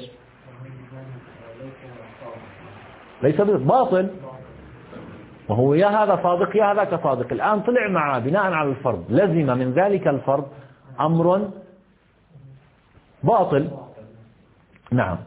ليس باطل، وهو يا هذا صادق يا هذاك صادق. الآن طلع معاه بناء على الفرض لزم من ذلك الفرض أمر باطل. نعم.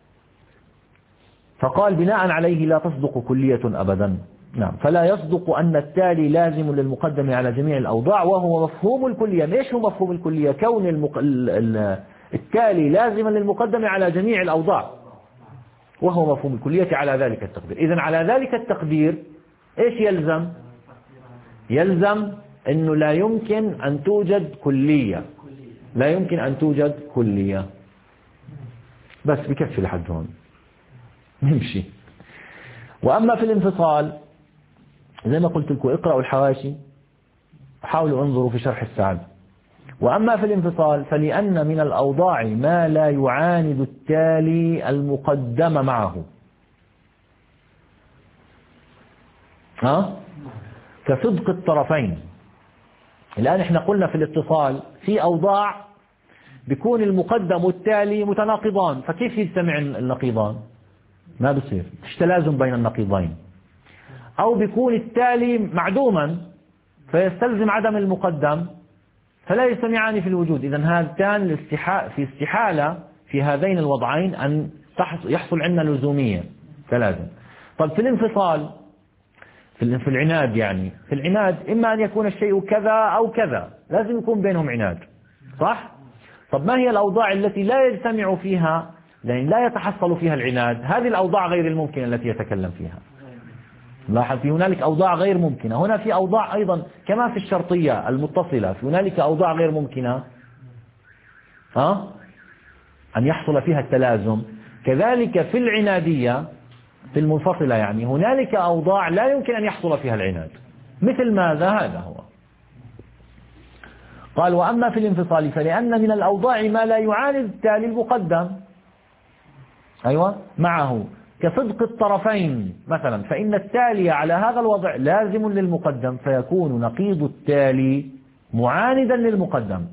فقال بناء عليه لا تصدق كلية أبدا. نعم. فلا يصدق أن التالي لازم للمقدم على جميع الأوضاع، وهو مفهوم الكلية. ليش هو مفهوم الكلية؟ كون المق... التالي لازما للمقدم على جميع الأوضاع، وهو مفهوم الكلية على ذلك التقدير. إذن على ذلك التقدير إيش يلزم؟ يلزم أنه لا يمكن أن توجد كلية لا يمكن أن توجد كلية. بس بكفي لحد هون نمشي. وأما في الانفصال زي ما قلت لكم اقرأوا الحواشي، حاولوا انظروا في شرح السعد. وأما في الانفصال فلأن من الأوضاع ما لا يعاند التالي المقدم معه، ها؟ كصدق الطرفين. الآن احنا قلنا في الاتصال في أوضاع بيكون المقدم والتالي متناقضان، فكيف يجتمع النقيضان؟ ما بصير، مش تلازم بين النقيضين. أو بيكون التالي معدوما فيستلزم عدم المقدم فلا يجتمعان في الوجود. إذن هذان في استحالة في هذين الوضعين أن يحصل عندنا لزومية تلازم. طب في الانفصال في العناد، يعني في العناد إما أن يكون الشيء كذا أو كذا، لازم يكون بينهم عناد، صح؟ طب ما هي الأوضاع التي لا يجتمع فيها، يعني لا يتحصل فيها العناد؟ هذه الأوضاع غير الممكنة التي يتكلم فيها. لاحظ في هنالك أوضاع غير ممكنة. هنا في أوضاع أيضا كما في الشرطية المتصلة، في هنالك أوضاع غير ممكنة ها أن يحصل فيها التلازم. كذلك في العنادية في المنفصلة، يعني هنالك أوضاع لا يمكن أن يحصل فيها العناد. مثل ماذا؟ هذا هو. قال وأما في الانفصال فلأن من الأوضاع ما لا يعاند التالي المقدم، أيوة معه كصدق الطرفين مثلا، فإن التالي على هذا الوضع لازم للمقدم فيكون نقيض التالي معاندا للمقدم،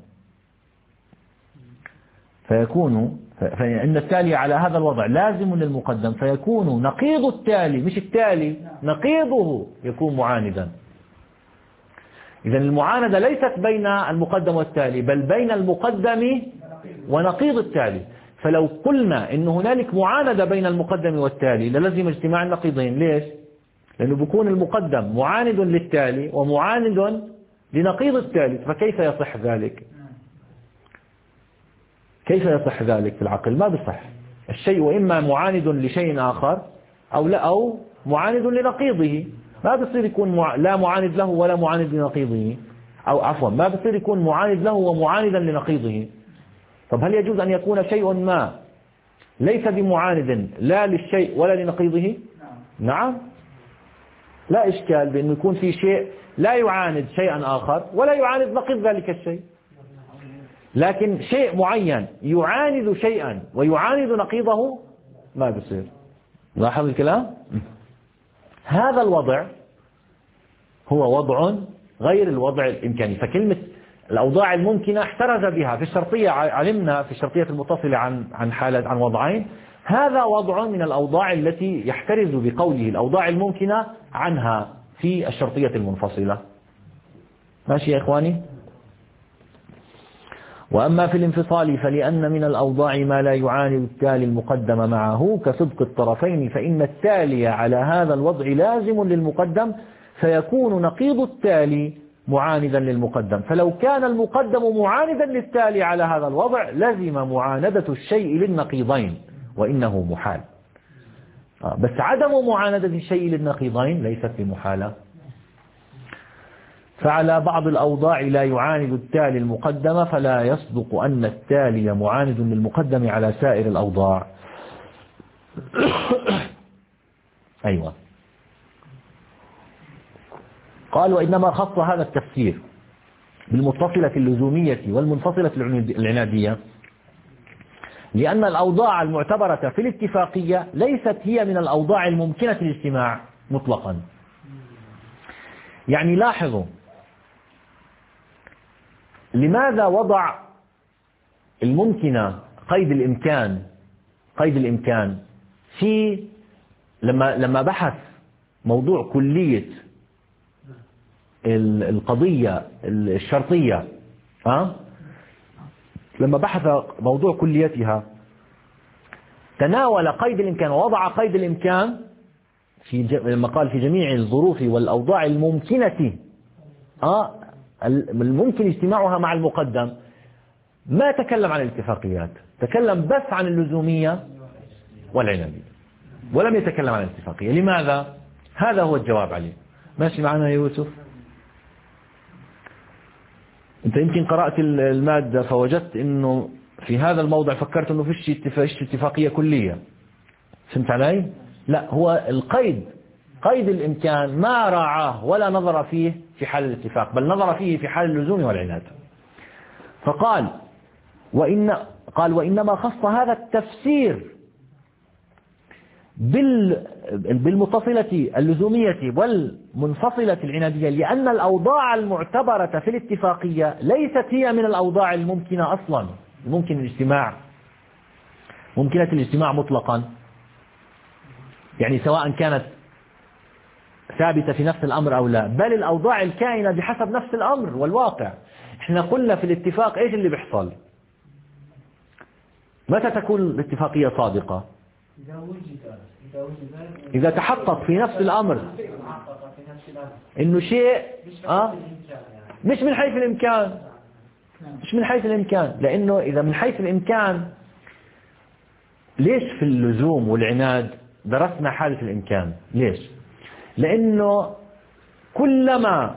فيكون فإن التالي على هذا الوضع لازم للمقدم فيكون نقيض التالي، مش التالي، نقيضه يكون معاندا. إذا المعاندة ليست بين المقدم والتالي بل بين المقدم ونقيض التالي. فلو قلنا إن هنالك معاندة بين المقدم والتالي للزم اجتماع النقيضين. ليش؟ لأنه بيكون المقدم معاند للتالي ومعاند لنقيض التالي، فكيف يصح ذلك؟ كيف يصح ذلك في العقل؟ ما بصح. الشيء إما معاند لشيء آخر أو لا أو معاند لنقيضه، ما بصير يكون مع... لا معاند له ولا معاند لنقيضه، أو عفوا ما بصير يكون معاند له ومعاندا لنقيضه. طب هل يجوز أن يكون شيء ما ليس بمعاند لا للشيء ولا لنقيضه؟ نعم، لا إشكال بأنه يكون في شيء لا يعاند شيئا آخر ولا يعاند نقيض ذلك الشيء، لكن شيء معين يعاند شيئا ويعاند نقيضه ما بصير. لاحظ الكلام؟ هذا الوضع هو وضع غير الوضع الإمكاني. فكلمة الأوضاع الممكنة احترز بها في الشرطية، علمنا في الشرطية المتصلة عن عن حالة عن وضعين، هذا وضع من الأوضاع التي يحترز بقوله الأوضاع الممكنة عنها في الشرطية المنفصلة. ماشي يا إخواني؟ وأما في الانفصال فلأن من الأوضاع ما لا يعاند التالي المقدم معه كصدق الطرفين، فإن التالي على هذا الوضع لازم للمقدم فيكون نقيض التالي معاندا للمقدم. فلو كان المقدم معاندا للتالي على هذا الوضع لزم معاندة الشيء للنقيضين وإنه محال. بس عدم معاندة الشيء للنقيضين ليست بمحالة. فعلى بعض الأوضاع لا يعاند التالي المقدم فلا يصدق أن التالي معاند للمقدم على سائر الأوضاع. أيوة. قال وإنما خص هذا التفسير بالمتصلة اللزومية والمنفصلة العنادية لأن الأوضاع المعتبرة في الاتفاقية ليست هي من الأوضاع الممكنة الاجتماع مطلقا. يعني لاحظوا لماذا وضع الممكنة قيد الإمكان قيد الإمكان في لما لما بحث موضوع كلية القضية الشرطية، ها لما بحث موضوع كليتها تناول قيد الإمكان ووضع قيد الإمكان في لما قال في جميع الظروف والأوضاع الممكنة آه الممكن اجتماعها مع المقدم. ما تكلم عن الاتفاقيات، تكلم بس عن اللزومية والعنادية ولم يتكلم عن الاتفاقية. لماذا؟ هذا هو الجواب عليه. ماشي معنا يا يوسف؟ انت يمكن قرأت المادة فوجدت انه في هذا الموضع فكرت انه فيش اتفاقية كلية. فهمت علي؟ لا، هو القيد قيد الإمكان ما راعاه ولا نظر فيه في حال الاتفاق بل نظر فيه في حال اللزوم والعناد. فقال وإن قال وإنما خص هذا التفسير بالمتصلة اللزومية والمنفصلة العنادية لأن الأوضاع المعتبرة في الاتفاقية ليست هي من الأوضاع الممكنة أصلا، ممكن الاجتماع ممكنة الاجتماع مطلقا، يعني سواء كانت ثابتة في نفس الأمر أو لا، بل الأوضاع الكائنة بحسب نفس الأمر والواقع. احنا قلنا في الاتفاق ايش اللي بيحصل؟ متى تكون الاتفاقية صادقة؟
إذا وجد
إذا تحقق في نفس الأمر إنه شيء آه مش من حيث الإمكان مش من حيث الإمكان لأنه إذا من حيث الإمكان ليش في اللزوم والعناد درسنا حالة الإمكان؟ ليش؟ لأنه كلما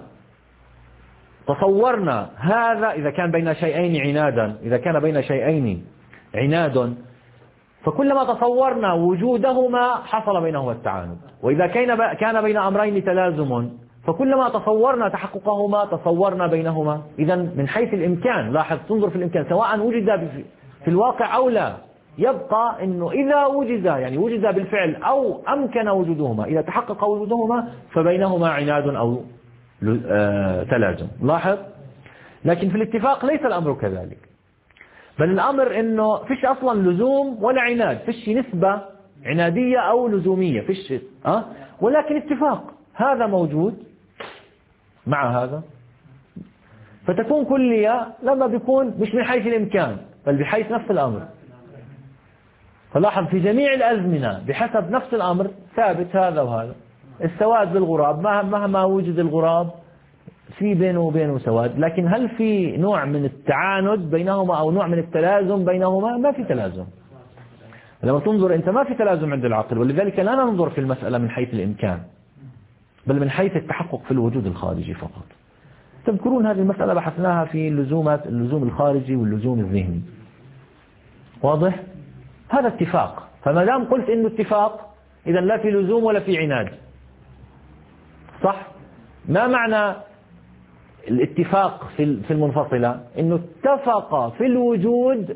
تصورنا هذا إذا كان بين شيئين عنادا إذا كان بين شيئين عناد فكلما تصورنا وجودهما حصل بينهما التعاند، وإذا كان كان بين أمرين تلازم فكلما تصورنا تحققهما تصورنا بينهما. إذا من حيث الإمكان، لاحظ تنظر في الإمكان سواء وجد في الواقع أو لا، يبقى أنه إذا وجد يعني وجد بالفعل أو أمكن وجودهما، إذا تحقق وجودهما فبينهما عناد أو تلازم. لاحظ. لكن في الاتفاق ليس الأمر كذلك، بل الأمر أنه فيش أصلا لزوم ولا عناد، فيش نسبة عنادية أو لزومية، فيش أه؟ ولكن اتفاق هذا موجود مع هذا، فتكون كلية لما بيكون مش من حيث الإمكان بل بحيث نفس الأمر. فلاحظ في جميع الأزمنة بحسب نفس الأمر ثابت هذا وهذا. السواد بالغراب مهما وجد الغراب في بينه وبينه سواد، لكن هل في نوع من التعاند بينهما أو نوع من التلازم بينهما؟ ما في تلازم. لما تنظر أنت ما في تلازم عند العقل، ولذلك لا ننظر في المسألة من حيث الإمكان بل من حيث التحقق في الوجود الخارجي فقط. تذكرون هذه المسألة بحثناها في اللزومات، اللزوم الخارجي واللزوم الذهني. واضح؟ هذا اتفاق. فما دام قلت إنه اتفاق إذا لا في لزوم ولا في عناد. صح؟ ما معنى الاتفاق في المنفصلة؟ إنه اتفق في الوجود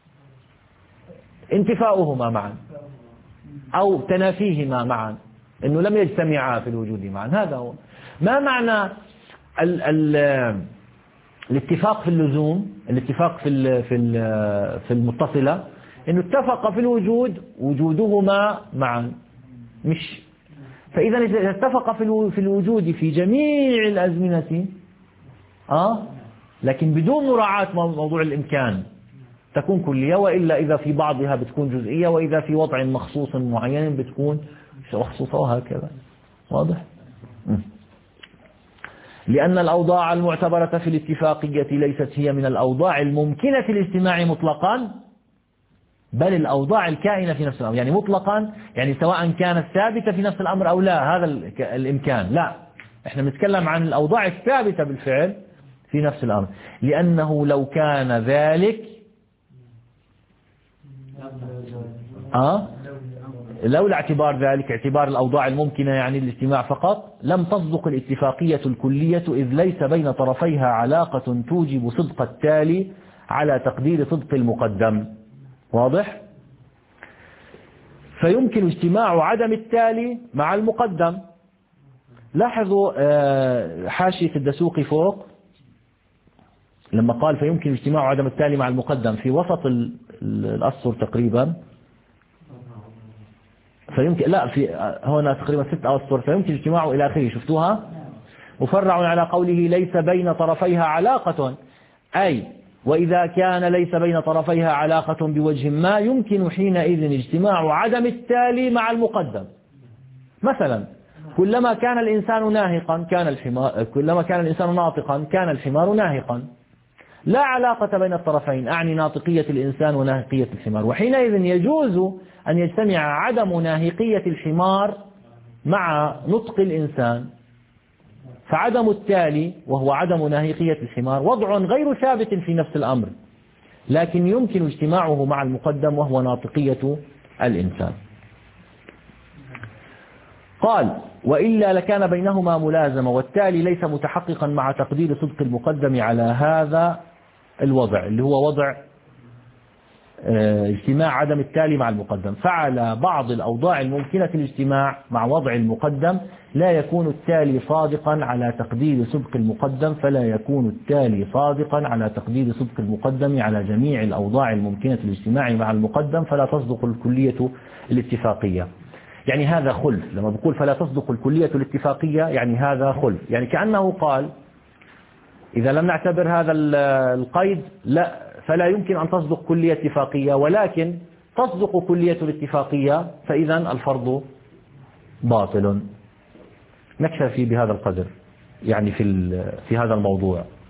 انتفاؤهما معا أو تنافيهما معا، إنه لم يجتمعا في الوجود معا. هذا هو. ما معنى ال ال الاتفاق في اللزوم، الاتفاق في ال في ال في المتصلة، إنه اتفق في الوجود وجودهما معا. مش فإذا إذا اتفق في في الوجود في جميع الأزمنة آه لكن بدون مراعاة موضوع الإمكان تكون كلية، وإلا إذا في بعضها بتكون جزئية، وإذا في وضع مخصوص معين بتكون مخصوصة، وهكذا. واضح؟ م. لأن الأوضاع المعتبرة في الاتفاقية ليست هي من الأوضاع الممكنة في الاجتماع مطلقا، بل الأوضاع الكائنة في نفس الأمر. يعني مطلقا يعني سواء كانت ثابتة في نفس الأمر أو لا، هذا الإمكان. لا، احنا بنتكلم عن الأوضاع الثابتة بالفعل في نفس الأمر، لأنه لو كان ذلك آه لولا اعتبار ذلك، اعتبار الأوضاع الممكنة يعني الاجتماع فقط، لم تصدق الاتفاقية الكلية، إذ ليس بين طرفيها علاقة توجب صدق التالي على تقدير صدق المقدم. واضح؟ فيمكن اجتماع عدم التالي مع المقدم. لاحظوا حاشية الدسوقي فوق لما قال فيمكن اجتماع عدم التالي مع المقدم في وسط الأسطر تقريبا، فيمكن لا في هنا تقريبا ست أسطر، فيمكن اجتماعه إلى آخره. شفتوها؟ مفرع على قوله ليس بين طرفيها علاقة، أي وإذا كان ليس بين طرفيها علاقة بوجه ما يمكن حينئذ اجتماع عدم التالي مع المقدم. مثلا كلما كان الإنسان ناهقا كان الحمار، كلما كان الإنسان ناطقا كان الحمار ناهقا. لا علاقة بين الطرفين، أعني ناطقية الإنسان وناهقية الحمار، وحينئذ يجوز أن يجتمع عدم ناهقية الحمار مع نطق الإنسان. فعدم التالي وهو عدم ناهقية الحمار وضع غير ثابت في نفس الأمر، لكن يمكن اجتماعه مع المقدم وهو ناطقية الإنسان. قال وإلا لكان بينهما ملازمة، والتالي ليس متحققا مع تقدير صدق المقدم على هذا الوضع اللي هو وضع اجتماع عدم التالي مع المقدم. فعلى بعض الأوضاع الممكنة الاجتماع مع وضع المقدم لا يكون التالي صادقا على تقدير صدق المقدم، فلا يكون التالي صادقا على تقدير صدق المقدم على جميع الأوضاع الممكنة الاجتماع مع المقدم، فلا تصدق الكلية الاتفاقية. يعني هذا خلف. لما بقول فلا تصدق الكلية الاتفاقية يعني هذا خلف، يعني كأنه قال إذا لم نعتبر هذا القيد لا فلا يمكن أن تصدق كلية اتفاقية، ولكن تصدق كلية الاتفاقية فإذا الفرض باطل. نكتفي بهذا القدر يعني في في هذا الموضوع.